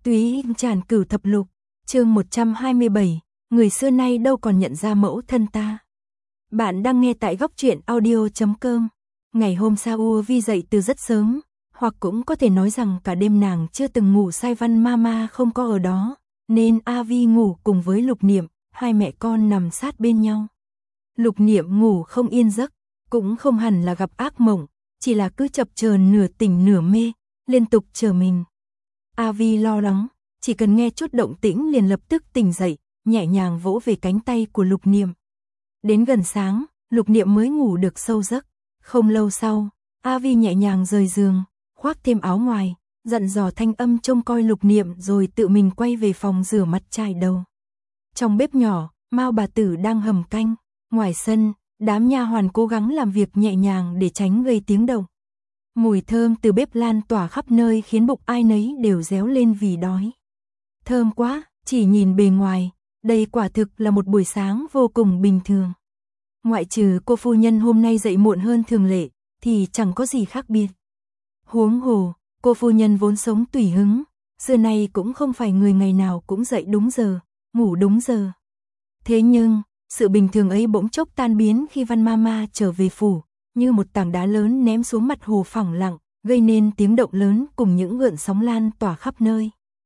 Túy Tràn Cửu Thập Lục, chương 127, người xưa nay đâu còn nhận ra mẫu thân ta. Bạn đang nghe tại góc truyện audio.com. Ngày hôm sau Uvi dậy từ rất sớm, hoặc cũng có thể nói rằng cả đêm nàng chưa từng ngủ say. Văn Mama không có ở đó, nên Avi ngủ cùng với Lục Niệm, hai mẹ con nằm sát bên nhau. Lục Niệm ngủ không yên giấc, cũng không hẳn là gặp ác mộng, chỉ là cứ chập chờn nửa tỉnh nửa mê, liên tục chờ mình. Avi lo lắng, chỉ cần nghe chút động tĩnh liền lập tức tỉnh dậy, nhẹ nhàng vỗ về cánh tay của Lục Niệm. Đến gần sáng, Lục Niệm mới ngủ được sâu giấc. Không lâu sau, Avi nhẹ nhàng rời giường, khoác thêm áo ngoài, dặn dò thanh âm trông coi Lục Niệm rồi tự mình quay về phòng rửa mặt chải đầu. Trong bếp nhỏ, Mao bà tử đang hầm canh, ngoài sân, đám nha hoàn cố gắng làm việc nhẹ nhàng để tránh gây tiếng động. Mùi thơm từ bếp lan tỏa khắp nơi khiến bụng ai nấy đều réo lên vì đói. Thơm quá, chỉ nhìn bề ngoài, đây quả thực là một buổi sáng vô cùng bình thường. Ngoại trừ cô phu nhân hôm nay dậy muộn hơn thường lệ, thì chẳng có gì khác biệt. Huống hồ, cô phu nhân vốn sống tùy hứng, xưa nay cũng không phải người ngày nào cũng dậy đúng giờ, ngủ đúng giờ. Thế nhưng, sự bình thường ấy bỗng chốc tan biến khi Văn Mama trở về phủ, như một tảng đá lớn ném xuống mặt hồ phẳng lặng, gây nên tiếng động lớn cùng những gợn sóng lan tỏa khắp nơi.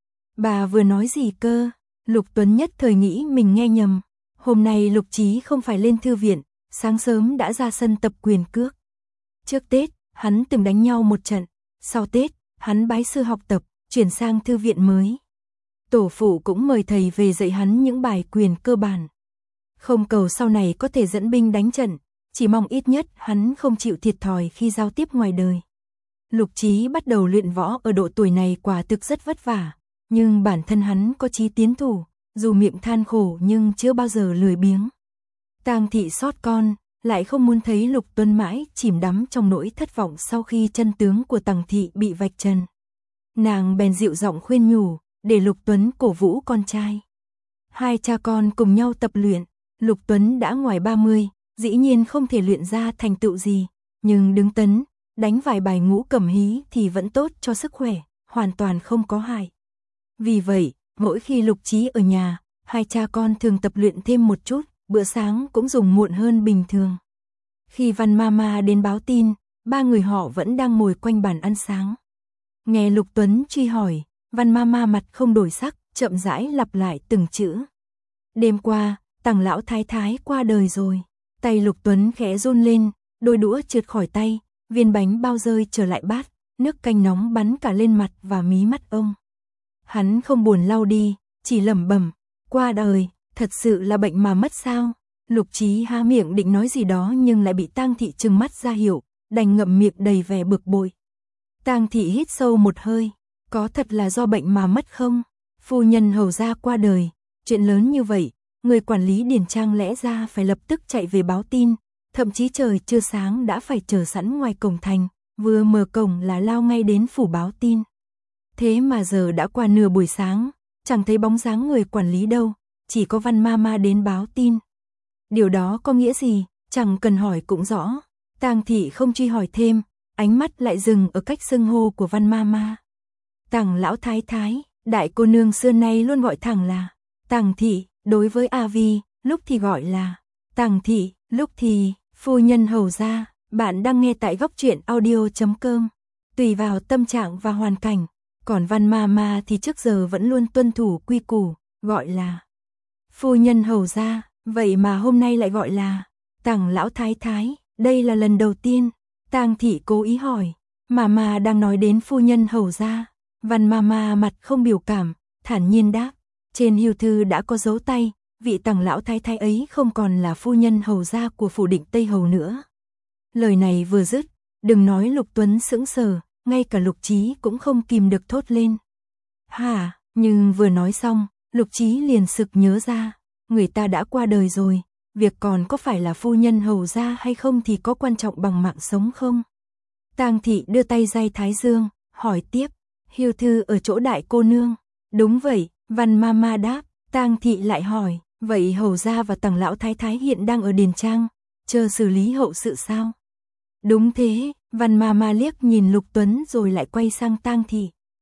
Bà vừa nói gì cơ? Lục Tuấn nhất thời nghĩ mình nghe nhầm. Hôm nay Lục Chí không phải lên thư viện, sáng sớm đã ra sân tập quyền cước. Trước Tết, hắn từng đánh nhau một trận, sau Tết, hắn bái sư học tập, chuyển sang thư viện mới. Tổ phụ cũng mời thầy về dạy hắn những bài quyền cơ bản. Không cầu sau này có thể dẫn binh đánh trận, chỉ mong ít nhất hắn không chịu thiệt thòi khi giao tiếp ngoài đời. Lục Chí bắt đầu luyện võ ở độ tuổi này quả thực rất vất vả, nhưng bản thân hắn có chí tiến thủ, dù miệng than khổ nhưng chưa bao giờ lười biếng. Tang thị sót con, lại không muốn thấy Lục Tuấn mãi chìm đắm trong nỗi thất vọng sau khi chân tướng của Tằng thị bị vạch trần. Nàng bèn dịu giọng khuyên nhủ, để Lục Tuấn cổ vũ con trai. Hai cha con cùng nhau tập luyện, Lục Tuấn đã ngoài 30, dĩ nhiên không thể luyện ra thành tựu gì, nhưng đứng tấn, đánh vài bài ngũ cầm hí thì vẫn tốt cho sức khỏe, hoàn toàn không có hại. Vì vậy, mỗi khi Lục Chí ở nhà, hai cha con thường tập luyện thêm một chút, bữa sáng cũng dùng muộn hơn bình thường. Khi Văn Mama đến báo tin, ba người họ vẫn đang ngồi quanh bàn ăn sáng. Nghe Lục Tuấn truy hỏi, Văn Mama mặt không đổi sắc, chậm rãi lặp lại từng chữ. Đêm qua, Tằng lão thái thái qua đời rồi. Tay Lục Tuấn khẽ run lên, đôi đũa trượt khỏi tay, viên bánh bao rơi trở lại bát, nước canh nóng bắn cả lên mặt và mí mắt ông. Hắn không buồn lau đi, chỉ lẩm bẩm, qua đời, thật sự là bệnh mà mất sao? Lục Chí há miệng định nói gì đó nhưng lại bị Tang thị trừng mắt ra hiệu, đành ngậm miệng đầy vẻ bực bội. Tang thị hít sâu một hơi, có thật là do bệnh mà mất không? Phu nhân hầu gia qua đời, chuyện lớn như vậy, người quản lý điền trang lẽ ra phải lập tức chạy về báo tin, thậm chí trời chưa sáng đã phải chờ sẵn ngoài cổng thành, vừa mở cổng là lao ngay đến phủ báo tin. Thế mà giờ đã qua nửa buổi sáng, chẳng thấy bóng dáng người quản lý đâu, chỉ có Văn Mama đến báo tin. Điều đó có nghĩa gì, chẳng cần hỏi cũng rõ. Tang thị không truy hỏi thêm, ánh mắt lại dừng ở cách xưng hô của Văn Mama. Tằng lão thái thái, đại cô nương xưa nay luôn gọi thẳng là Tằng thị, đối với Avi, lúc thì gọi là Tằng thị, lúc thì phu nhân hầu gia. Bạn đang nghe tại góc truyện audio.com. Tùy vào tâm trạng và hoàn cảnh, còn Văn Mama thì trước giờ vẫn luôn tuân thủ quy củ, gọi là phu nhân hầu gia, vậy mà hôm nay lại gọi là Tằng lão thái thái, đây là lần đầu tiên. Tang thị cố ý hỏi, Mama đang nói đến phu nhân hầu gia. Văn Mama mặt không biểu cảm, thản nhiên đáp, trên hưu thư đã có dấu tay, vị Tằng lão thái thái ấy không còn là phu nhân hầu gia của phủ Định Tây Hầu nữa. Lời này vừa dứt, đừng nói Lục Tuấn sững sờ, ngay cả Lục Chí cũng không kìm được thốt lên. Hả, nhưng vừa nói xong, Lục Chí liền sực nhớ ra, người ta đã qua đời rồi, việc còn có phải là phu nhân hầu gia hay không thì có quan trọng bằng mạng sống không? Tang thị đưa tay day thái dương, hỏi tiếp, hưu thư ở chỗ đại cô nương. Đúng vậy, Văn Mama đáp. Tang thị lại hỏi, vậy hầu gia và Tằng lão thái thái hiện đang ở điền trang, chờ xử lý hậu sự sao? Đúng thế, Văn Mama liếc nhìn Lục Tuấn rồi lại quay sang Tang thị.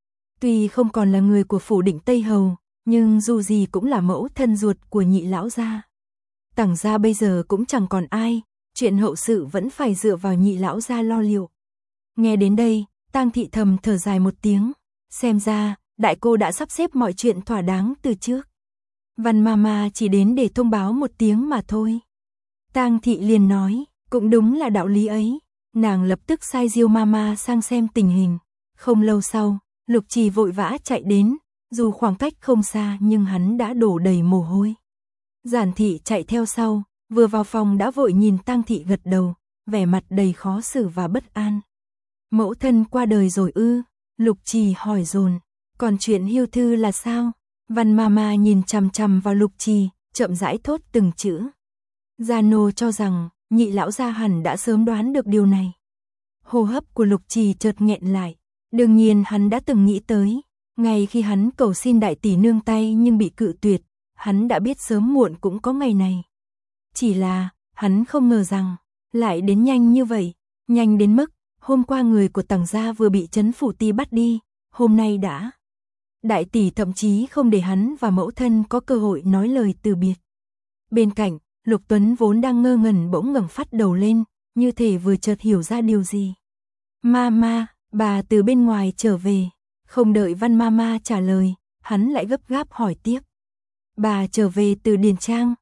Tuy không còn là người của phủ Định Tây Hầu, nhưng dù gì cũng là mẫu thân ruột của Nhị lão gia. Tằng gia bây giờ cũng chẳng còn ai, chuyện hậu sự vẫn phải dựa vào Nhị lão gia lo liệu. Nghe đến đây, Tang Thị thầm thở dài một tiếng, xem ra đại cô đã sắp xếp mọi chuyện thỏa đáng từ trước. Văn Mama chỉ đến để thông báo một tiếng mà thôi. Tang Thị liền nói, cũng đúng là đạo lý ấy. Nàng lập tức sai Diêu Mama sang xem tình hình. Không lâu sau, Lục Trì vội vã chạy đến, dù khoảng cách không xa nhưng hắn đã đổ đầy mồ hôi. Giản Thị chạy theo sau, vừa vào phòng đã vội nhìn Tang Thị gật đầu, vẻ mặt đầy khó xử và bất an. Mẫu thân qua đời rồi ư? Lục Trì hỏi dồn. Còn chuyện hưu thư là sao? Văn Mama nhìn chằm chằm vào Lục Trì, chậm rãi thốt từng chữ. Gia nô cho rằng Nhị lão gia hẳn đã sớm đoán được điều này. Hô hấp của Lục Trì chợt nghẹn lại. Đương nhiên hắn đã từng nghĩ tới, ngày khi hắn cầu xin đại tỷ nương tay nhưng bị cự tuyệt, hắn đã biết sớm muộn cũng có ngày này. Chỉ là, hắn không ngờ rằng, lại đến nhanh như vậy, nhanh đến mức, hôm qua người của Tằng gia vừa bị Trấn Phủ Ti bắt đi, hôm nay đã. Đại tỷ thậm chí không để hắn và mẫu thân có cơ hội nói lời từ biệt. Bên cạnh, Lục Tuấn vốn đang ngơ ngẩn bỗng ngẩng phát đầu lên, như thể vừa chợt hiểu ra điều gì. Mama, bà từ bên ngoài trở về. Không đợi Văn Mama trả lời, hắn lại gấp gáp hỏi tiếp. Bà trở về từ Điền Trang,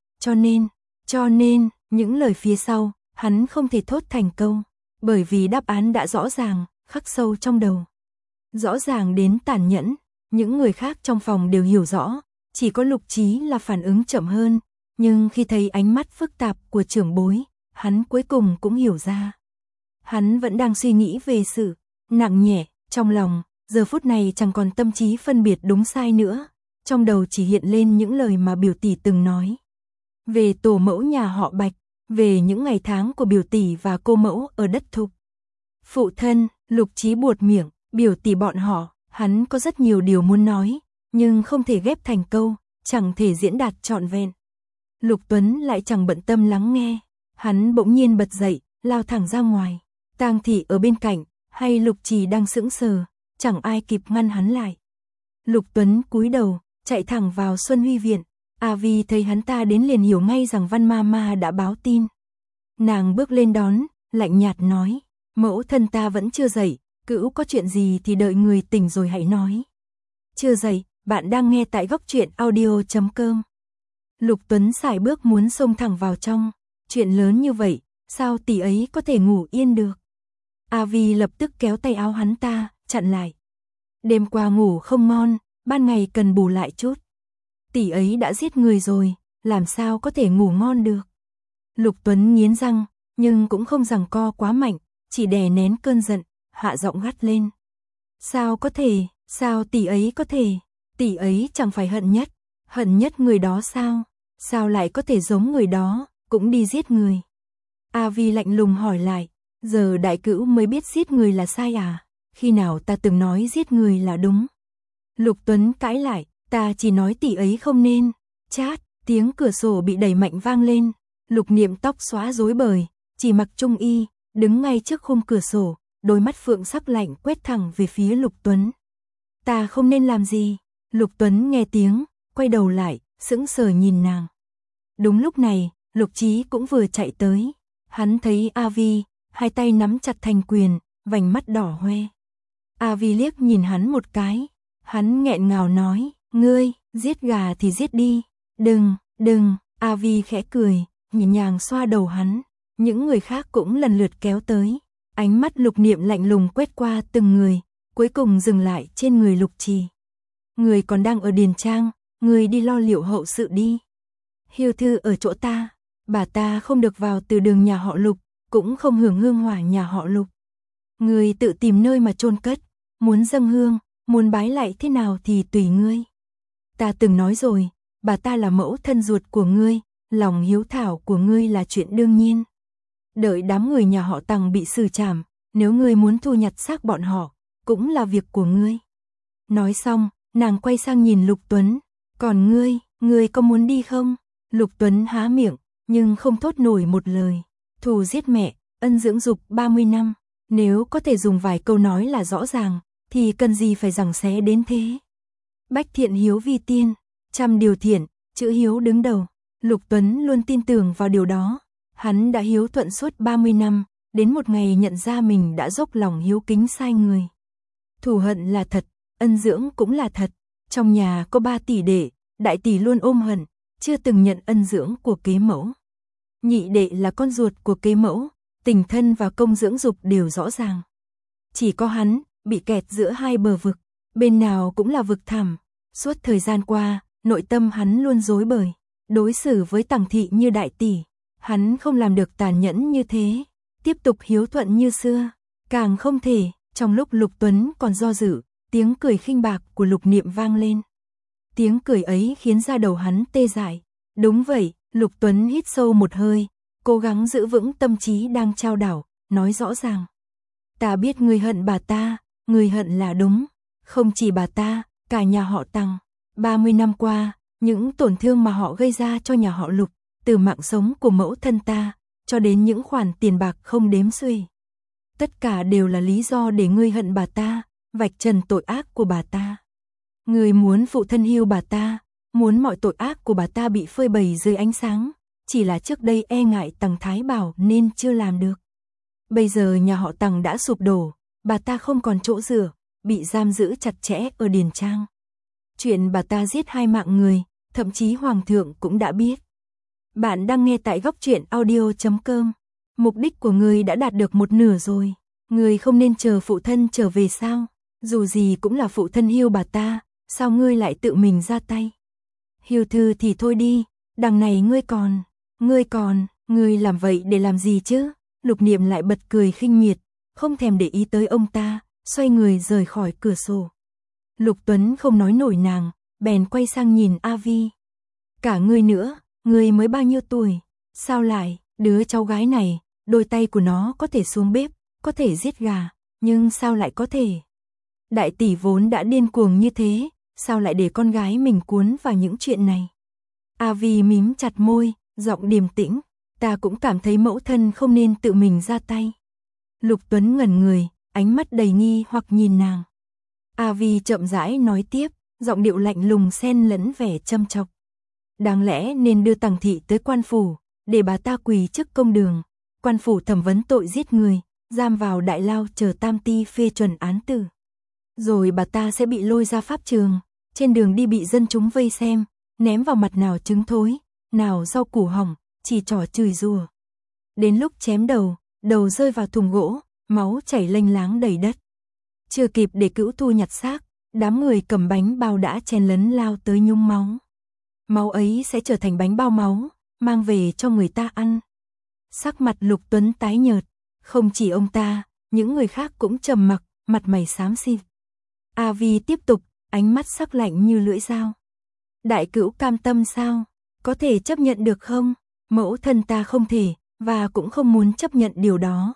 cho nên, những lời phía sau, hắn không thể thốt thành câu, bởi vì đáp án đã rõ ràng, khắc sâu trong đầu. Rõ ràng đến tàn nhẫn, những người khác trong phòng đều hiểu rõ, chỉ có Lục Chí là phản ứng chậm hơn, nhưng khi thấy ánh mắt phức tạp của trưởng bối, hắn cuối cùng cũng hiểu ra. Hắn vẫn đang suy nghĩ về sự nặng nhẹ, trong lòng, giờ phút này chẳng còn tâm trí phân biệt đúng sai nữa, trong đầu chỉ hiện lên những lời mà biểu tỷ từng nói. Về tổ mẫu nhà họ Bạch, về những ngày tháng của biểu tỷ và cô mẫu ở đất Thục. Phụ thân, Lục Chí buột miệng, biểu tỷ bọn họ, hắn có rất nhiều điều muốn nói, nhưng không thể ghép thành câu, chẳng thể diễn đạt trọn vẹn. Lục Tuấn lại chẳng bận tâm lắng nghe, hắn bỗng nhiên bật dậy, lao thẳng ra ngoài. Tang Thị ở bên cạnh, hay Lục Trì đang sững sờ, chẳng ai kịp ngăn hắn lại. Lục Tuấn cúi đầu, chạy thẳng vào Xuân Huy viện. A Vi thấy hắn ta đến liền hiểu ngay rằng Văn Mama đã báo tin. Nàng bước lên đón, lạnh nhạt nói, mẫu thân ta vẫn chưa dậy, cữu có chuyện gì thì đợi người tỉnh rồi hãy nói. Chưa dậy, bạn đang nghe tại Góc Truyện Audio.com. Lục Tuấn sải bước muốn xông thẳng vào trong, chuyện lớn như vậy, sao tỷ ấy có thể ngủ yên được. A Vi lập tức kéo tay áo hắn ta, chặn lại. Đêm qua ngủ không ngon, ban ngày cần bù lại chút. Tỷ ấy đã giết người rồi, làm sao có thể ngủ ngon được. Lục Tuấn nghiến răng, nhưng cũng không giằng co quá mạnh, chỉ đè nén cơn giận, hạ giọng gắt lên. Sao có thể, sao tỷ ấy có thể, tỷ ấy chẳng phải hận nhất người đó sao, sao lại có thể giống người đó, cũng đi giết người. A Vi lạnh lùng hỏi lại, giờ đại cữu mới biết giết người là sai à, khi nào ta từng nói giết người là đúng. Lục Tuấn cãi lại, ta chỉ nói tỷ ấy không nên. Chát, tiếng cửa sổ bị đẩy mạnh vang lên, Lục Niệm tóc xóa rối bời, chỉ mặc trung y, đứng ngay trước khung cửa sổ, đôi mắt phượng sắc lạnh quét thẳng về phía Lục Tuấn. Ta không nên làm gì? Lục Tuấn nghe tiếng, quay đầu lại, sững sờ nhìn nàng. Đúng lúc này, Lục Chí cũng vừa chạy tới, hắn thấy A Vi, hai tay nắm chặt thành quyền, vành mắt đỏ hoe. A Vi liếc nhìn hắn một cái, hắn nghẹn ngào nói, ngươi, giết gà thì giết đi, đừng, A Vi khẽ cười, nhẹ nhàng xoa đầu hắn, những người khác cũng lần lượt kéo tới, ánh mắt Lục Niệm lạnh lùng quét qua từng người, cuối cùng dừng lại trên người Lục Trì. Người còn đang ở Điền Trang, người đi lo liệu hậu sự đi. Hiêu thư ở chỗ ta, bà ta không được vào từ đường nhà họ Lục, cũng không hưởng hương hỏa nhà họ Lục. Người tự tìm nơi mà chôn cất, muốn dâng hương, muốn bái lại thế nào thì tùy ngươi. Ta từng nói rồi, bà ta là mẫu thân ruột của ngươi, lòng hiếu thảo của ngươi là chuyện đương nhiên. Đợi đám người nhà họ Tằng bị xử trảm, nếu ngươi muốn thu nhặt xác bọn họ, cũng là việc của ngươi. Nói xong, nàng quay sang nhìn Lục Tuấn, còn ngươi có muốn đi không? Lục Tuấn há miệng, nhưng không thốt nổi một lời. Thù giết mẹ, ân dưỡng dục 30 năm, nếu có thể dùng vài câu nói là rõ ràng, thì cần gì phải giằng xé đến thế. Bách thiện hiếu vi tiên, trăm điều thiện, chữ hiếu đứng đầu. Lục Tuấn luôn tin tưởng vào điều đó. Hắn đã hiếu thuận suốt 30 năm, đến một ngày nhận ra mình đã dốc lòng hiếu kính sai người. Thù hận là thật, ân dưỡng cũng là thật. Trong nhà có 3 tỷ đệ, đại tỷ luôn ôm hận, chưa từng nhận ân dưỡng của kế mẫu. Nhị đệ là con ruột của kế mẫu, tình thân và công dưỡng dục đều rõ ràng. Chỉ có hắn, bị kẹt giữa hai bờ vực, bên nào cũng là vực thẳm. Suốt thời gian qua, nội tâm hắn luôn rối bời. Đối xử với Tằng thị như đại tỷ, hắn không làm được tàn nhẫn như thế. Tiếp tục hiếu thuận như xưa, càng không thể. Trong lúc Lục Tuấn còn do dự, tiếng cười khinh bạc của Lục Niệm vang lên. Tiếng cười ấy khiến da đầu hắn tê dại. Đúng vậy, Lục Tuấn hít sâu một hơi, cố gắng giữ vững tâm trí đang chao đảo, nói rõ ràng. Ta biết ngươi hận bà ta, ngươi hận là đúng. Không chỉ bà ta, cả nhà họ Tằng. 30 năm qua, những tổn thương mà họ gây ra cho nhà họ Lục, từ mạng sống của mẫu thân ta, cho đến những khoản tiền bạc không đếm xuể. Tất cả đều là lý do để ngươi hận bà ta, vạch trần tội ác của bà ta. Ngươi muốn phụ thân hiu bà ta, muốn mọi tội ác của bà ta bị phơi bày dưới ánh sáng, chỉ là trước đây e ngại Tằng Thái Bảo nên chưa làm được. Bây giờ nhà họ Tằng đã sụp đổ, bà ta không còn chỗ dựa, bị giam giữ chặt chẽ ở Điền Trang. Chuyện bà ta giết 2 mạng người, thậm chí Hoàng thượng cũng đã biết. Bạn đang nghe tại Góc Truyện Audio.com. Mục đích của ngươi đã đạt được một nửa rồi. Ngươi không nên chờ phụ thân trở về sao? Dù gì cũng là phụ thân hiu bà ta, sao ngươi lại tự mình ra tay? Hiu thư thì thôi đi, đằng này ngươi làm vậy để làm gì chứ? Lục Niệm lại bật cười khinh miệt, không thèm để ý tới ông ta, xoay người rời khỏi cửa sổ. Lục Tuấn không nói nổi nàng, bèn quay sang nhìn A Vi. Cả ngươi nữa, ngươi mới bao nhiêu tuổi? Sao lại, đứa cháu gái này, đôi tay của nó có thể xuống bếp, có thể giết gà, nhưng sao lại có thể? Đại tỷ vốn đã điên cuồng như thế, sao lại để con gái mình cuốn vào những chuyện này? A Vi mím chặt môi, giọng điềm tĩnh, ta cũng cảm thấy mẫu thân không nên tự mình ra tay. Lục Tuấn ngẩn người, ánh mắt đầy nghi hoặc nhìn nàng. A Vi chậm rãi nói tiếp, giọng điệu lạnh lùng xen lẫn vẻ châm chọc. Đáng lẽ nên đưa Tằng thị tới quan phủ, để bà ta quỳ trước công đường, quan phủ thẩm vấn tội giết người, giam vào đại lao chờ Tam Ty phê chuẩn án tử. Rồi bà ta sẽ bị lôi ra pháp trường, trên đường đi bị dân chúng vây xem, ném vào mặt nào trứng thối, nào rau củ hỏng, chỉ trỏ chửi rủa. Đến lúc chém đầu, đầu rơi vào thùng gỗ, máu chảy lênh láng đầy đất. Chưa kịp để Cữu Thu nhặt xác, đám người cầm bánh bao đã chen lấn lao tới nhúng máu. Máu ấy sẽ trở thành bánh bao máu, mang về cho người ta ăn. Sắc mặt Lục Tuấn tái nhợt, không chỉ ông ta, những người khác cũng trầm mặc, mặt mày xám xịt. A Vi tiếp tục, ánh mắt sắc lạnh như lưỡi dao. Đại Cữu cam tâm sao? Có thể chấp nhận được không? Mẫu thân ta không thể, và cũng không muốn chấp nhận điều đó.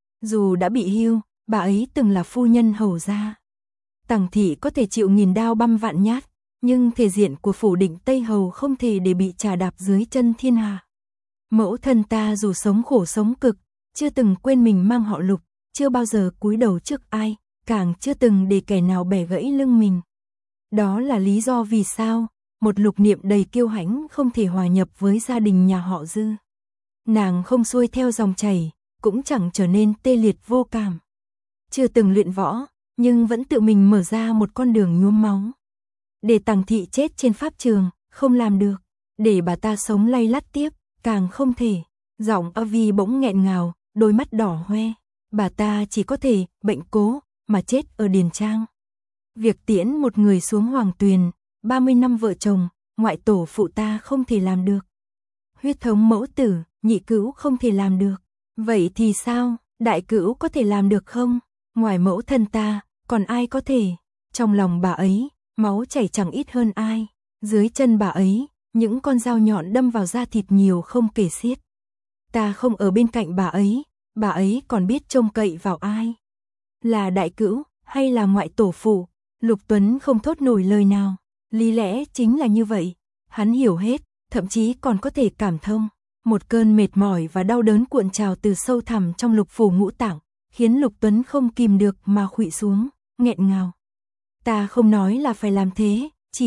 Dù đã bị hiu, bà ấy từng là phu nhân hầu gia. Tằng thị có thể chịu 1000 đao băm vạn nhát, nhưng thể diện của phủ Định Tây Hầu không thể để bị trà đạp dưới chân thiên hạ. Mẫu thân ta dù sống khổ sống cực, chưa từng quên mình mang họ Lục, chưa bao giờ cúi đầu trước ai, càng chưa từng để kẻ nào bẻ gãy lưng mình. Đó là lý do vì sao một Lục Niệm đầy kiêu hãnh không thể hòa nhập với gia đình nhà họ Dư. Nàng không xuôi theo dòng chảy, cũng chẳng trở nên tê liệt vô cảm. Chưa từng luyện võ, nhưng vẫn tự mình mở ra một con đường nhuốm máu. Để Tằng thị chết trên pháp trường, không làm được. Để bà ta sống lay lắt tiếp, càng không thể. Giọng A Vi bỗng nghẹn ngào, đôi mắt đỏ hoe. Bà ta chỉ có thể bệnh cố mà chết ở Điền Trang. Việc tiễn một người xuống Hoàng Tuyền, 30 năm vợ chồng, ngoại tổ phụ ta không thể làm được. Huyết thống mẫu tử, nhị Cữu không thể làm được. Vậy thì sao, đại Cữu có thể làm được không? Ngoài mẫu thân ta, còn ai có thể? Trong lòng bà ấy, máu chảy chẳng ít hơn ai. Dưới chân bà ấy, những con dao nhọn đâm vào da thịt nhiều không kể xiết. Ta không ở bên cạnh bà ấy còn biết trông cậy vào ai? Là đại Cữu, hay là ngoại tổ phụ? Lục Tuấn không thốt nổi lời nào. Lý lẽ chính là như vậy. Hắn hiểu hết, thậm chí còn có thể cảm thông. Một cơn mệt mỏi và đau đớn cuộn trào từ sâu thẳm trong lục phủ ngũ tạng, khiến Lục Tuấn không kìm được mà khuỵu xuống, nghẹn ngào. Ta không nói là phải làm thế,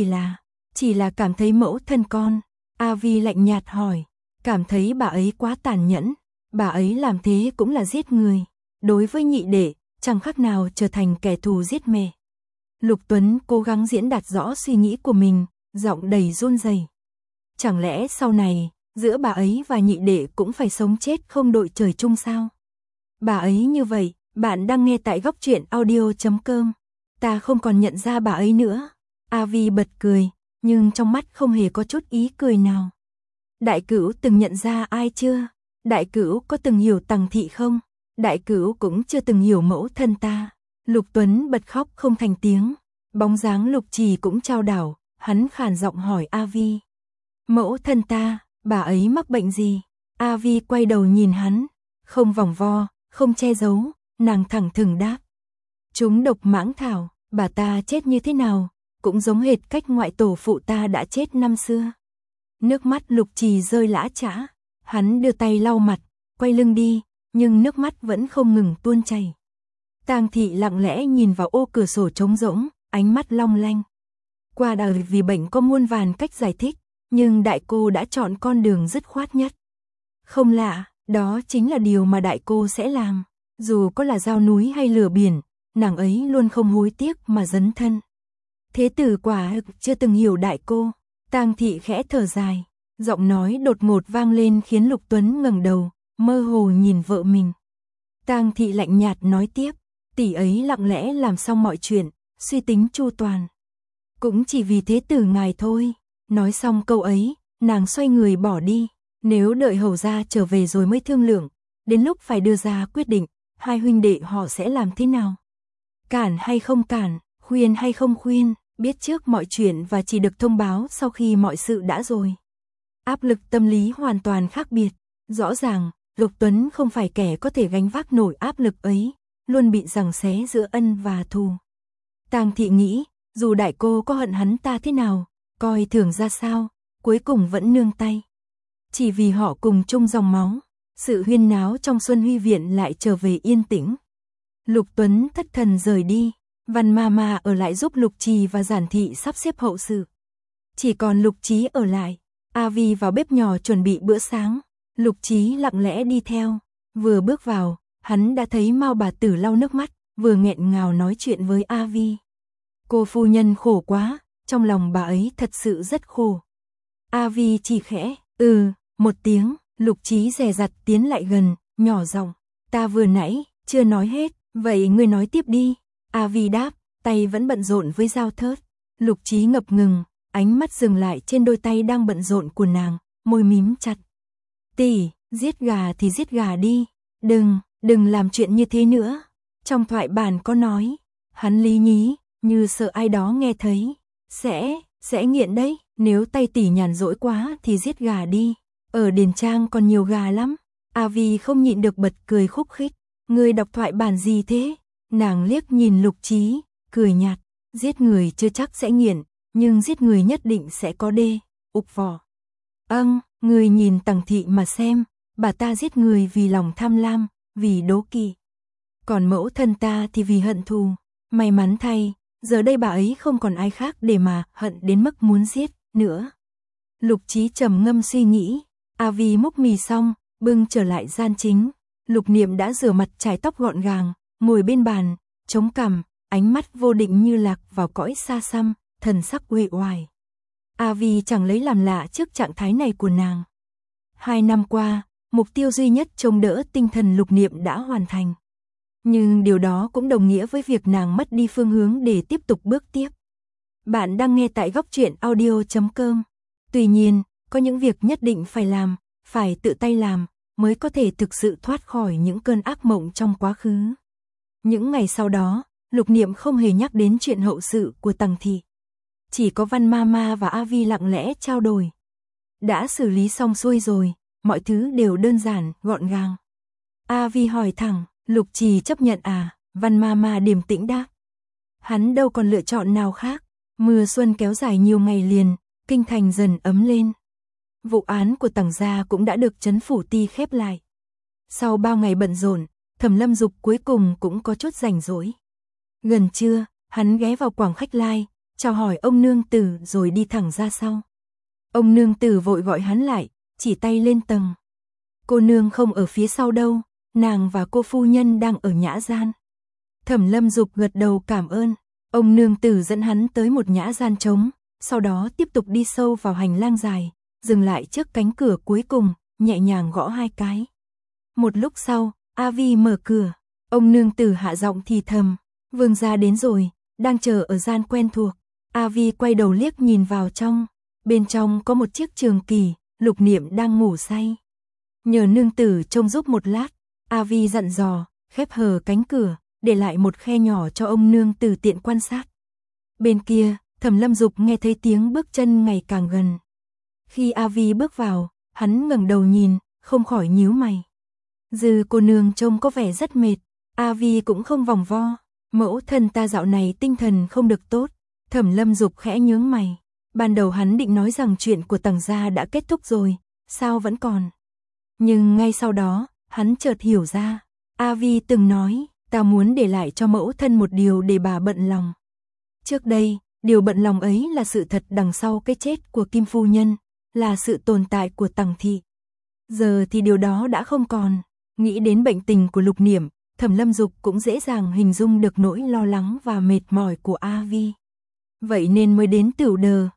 chỉ là cảm thấy mẫu thân con. A Vi lạnh nhạt hỏi, cảm thấy bà ấy quá tàn nhẫn, bà ấy làm thế cũng là giết người. Đối với nhị đệ, chẳng khác nào trở thành kẻ thù giết mẹ. Lục Tuấn cố gắng diễn đạt rõ suy nghĩ của mình, giọng đầy run rẩy. Chẳng lẽ sau này, giữa bà ấy và nhị đệ cũng phải sống chết không đội trời chung sao? Bà ấy như vậy, bạn đang nghe tại Góc Truyện Audio.com. Ta không còn nhận ra bà ấy nữa. A Vi bật cười, nhưng trong mắt không hề có chút ý cười nào. Đại Cửu từng nhận ra ai chưa? Đại Cửu có từng hiểu Tằng Thị không? Đại Cửu cũng chưa từng hiểu mẫu thân ta. Lục Tuấn bật khóc không thành tiếng. Bóng dáng Lục Trì cũng chao đảo, hắn khàn giọng hỏi A Vi. Mẫu thân ta, bà ấy mắc bệnh gì? A Vi quay đầu nhìn hắn, không vòng vo, không che giấu, nàng thẳng thừng đáp. Chúng độc mãng thảo, bà ta chết như thế nào, cũng giống hệt cách ngoại tổ phụ ta đã chết năm xưa. Nước mắt Lục Trì rơi lã chã, hắn đưa tay lau mặt, quay lưng đi, nhưng nước mắt vẫn không ngừng tuôn chảy. Tang Thị lặng lẽ nhìn vào ô cửa sổ trống rỗng, ánh mắt long lanh. Qua đời vì bệnh có muôn vàn cách giải thích, nhưng đại cô đã chọn con đường dứt khoát nhất. Không lạ, đó chính là điều mà đại cô sẽ làm. Dù có là giao núi hay lửa biển, nàng ấy luôn không hối tiếc mà dấn thân. Thế tử quả chưa từng hiểu đại cô. Tang Thị khẽ thở dài, giọng nói đột ngột vang lên khiến Lục Tuấn ngẩng đầu, mơ hồ nhìn vợ mình. Tang Thị lạnh nhạt nói tiếp, tỷ ấy lặng lẽ làm xong mọi chuyện, suy tính chu toàn. Cũng chỉ vì thế tử ngài thôi. Nói xong câu ấy, nàng xoay người bỏ đi. Nếu đợi hầu gia trở về rồi mới thương lượng, đến lúc phải đưa ra quyết định, hai huynh đệ họ sẽ làm thế nào? Cản hay không cản, khuyên hay không khuyên, biết trước mọi chuyện và chỉ được thông báo sau khi mọi sự đã rồi. Áp lực tâm lý hoàn toàn khác biệt. Rõ ràng, Lục Tuấn không phải kẻ có thể gánh vác nổi áp lực ấy, luôn bị giằng xé giữa ân và thù. Tang Thị nghĩ, dù đại cô có hận hắn ta thế nào, coi thường ra sao, cuối cùng vẫn nương tay. Chỉ vì họ cùng chung dòng máu, sự huyên náo trong Xuân Huy Viện lại trở về yên tĩnh. Lục Tuấn thất thần rời đi, Văn Mama ở lại giúp Lục Trì và Giản Thị sắp xếp hậu sự. Chỉ còn Lục Chí ở lại, A Vi vào bếp nhỏ chuẩn bị bữa sáng, Lục Chí lặng lẽ đi theo. Vừa bước vào, hắn đã thấy Mao bà tử lau nước mắt, vừa nghẹn ngào nói chuyện với A Vi. Cô phu nhân khổ quá, trong lòng bà ấy thật sự rất khổ. A Vi chỉ khẽ, một tiếng, Lục Chí dè dặt tiến lại gần, nhỏ giọng, ta vừa nãy, chưa nói hết, vậy ngươi nói tiếp đi. A Vi đáp, tay vẫn bận rộn với dao thớt. Lục Chí ngập ngừng, ánh mắt dừng lại trên đôi tay đang bận rộn của nàng, môi mím chặt. Tỷ, giết gà thì giết gà đi, đừng làm chuyện như thế nữa. Trong thoại bản có nói, hắn lý nhí, như sợ ai đó nghe thấy, sẽ nghiện đấy, nếu tay tỷ nhàn rỗi quá thì giết gà đi, ở Điền Trang còn nhiều gà lắm. A Vi không nhịn được bật cười khúc khích, ngươi đọc thoại bản gì thế? Nàng liếc nhìn Lục Chí, cười nhạt, giết người chưa chắc sẽ nghiện, nhưng giết người nhất định sẽ có đê, ục vỏ. Ngươi nhìn Tằng Thị mà xem, bà ta giết người vì lòng tham lam, vì đố kỵ. Còn mẫu thân ta thì vì hận thù, may mắn thay, giờ đây bà ấy không còn ai khác để mà hận đến mức muốn giết nữa. Lục Chí trầm ngâm suy nghĩ, A Vi múc mì xong, bưng trở lại gian chính. Lục Niệm đã rửa mặt chải tóc gọn gàng, ngồi bên bàn, chống cằm, ánh mắt vô định như lạc vào cõi xa xăm, thần sắc uể oải. A Vi chẳng lấy làm lạ trước trạng thái này của nàng. 2 năm qua, mục tiêu duy nhất chống đỡ tinh thần Lục Niệm đã hoàn thành. Nhưng điều đó cũng đồng nghĩa với việc nàng mất đi phương hướng để tiếp tục bước tiếp. Bạn đang nghe tại Góc Truyện Audio.com. Tuy nhiên, có những việc nhất định phải làm, phải tự tay làm, mới có thể thực sự thoát khỏi những cơn ác mộng trong quá khứ. Những ngày sau đó, Lục Niệm không hề nhắc đến chuyện hậu sự của Tằng Thị. Chỉ có Văn Mama và A Vi lặng lẽ trao đổi. Đã xử lý xong xuôi rồi, mọi thứ đều đơn giản, gọn gàng. A Vi hỏi thẳng, Lục Trì chấp nhận à? Văn Mama điềm tĩnh đáp. Hắn đâu còn lựa chọn nào khác. Mưa xuân kéo dài nhiều ngày liền, kinh thành dần ấm lên. Vụ án của Tằng gia cũng đã được trấn phủ ty khép lại. Sau bao ngày bận rộn, Thẩm Lâm Dục cuối cùng cũng có chút rảnh rỗi. Gần trưa, hắn ghé vào quảng khách lai, chào hỏi ông nương tử rồi đi thẳng ra sau. Ông nương tử vội gọi hắn lại, chỉ tay lên tầng. Cô nương không ở phía sau đâu, nàng và cô phu nhân đang ở nhã gian. Thẩm Lâm Dục gật đầu cảm ơn, ông nương tử dẫn hắn tới một nhã gian trống, sau đó tiếp tục đi sâu vào hành lang dài, dừng lại trước cánh cửa cuối cùng, nhẹ nhàng gõ 2 cái. Một lúc sau, A Vi mở cửa, ông nương tử hạ giọng thì thầm, vương gia đến rồi, đang chờ ở gian quen thuộc. A Vi quay đầu liếc nhìn vào trong, bên trong có một chiếc trường kỳ, Lục Niệm đang ngủ say. Nhờ nương tử trông giúp một lát, A Vi dặn dò, khép hờ cánh cửa, để lại một khe nhỏ cho ông nương tử tiện quan sát. Bên kia, Thẩm Lâm Dục nghe thấy tiếng bước chân ngày càng gần. Khi A Vi bước vào, hắn ngẩng đầu nhìn, không khỏi nhíu mày. Dư cô nương trông có vẻ rất mệt, A Vi cũng không vòng vo, mẫu thân ta dạo này tinh thần không được tốt. Thẩm Lâm Dục khẽ nhướng mày, ban đầu hắn định nói rằng chuyện của Tằng gia đã kết thúc rồi, sao vẫn còn. Nhưng ngay sau đó, hắn chợt hiểu ra, A Vi từng nói, ta muốn để lại cho mẫu thân một điều để bà bận lòng. Trước đây, điều bận lòng ấy là sự thật đằng sau cái chết của Kim phu nhân, là sự tồn tại của Tằng thị. Giờ thì điều đó đã không còn, nghĩ đến bệnh tình của Lục Niệm, Thẩm Lâm Dục cũng dễ dàng hình dung được nỗi lo lắng và mệt mỏi của A Vi. Vậy nên mới đến Tửu Đờ,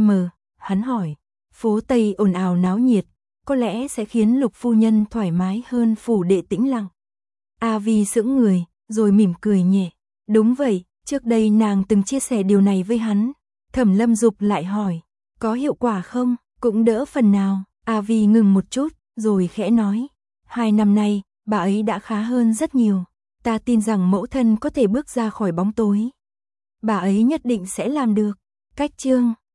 hắn hỏi, phố Tây ồn ào náo nhiệt, có lẽ sẽ khiến Lục phu nhân thoải mái hơn phủ đệ tĩnh lặng. A Vi sững người, rồi mỉm cười nhẹ, đúng vậy, trước đây nàng từng chia sẻ điều này với hắn. Thẩm Lâm Dục lại hỏi, có hiệu quả không, cũng đỡ phần nào. A Vi ngừng một chút, rồi khẽ nói, 2 năm nay, bà ấy đã khá hơn rất nhiều, ta tin rằng mẫu thân có thể bước ra khỏi bóng tối. Bà ấy nhất định sẽ làm được. Cách chương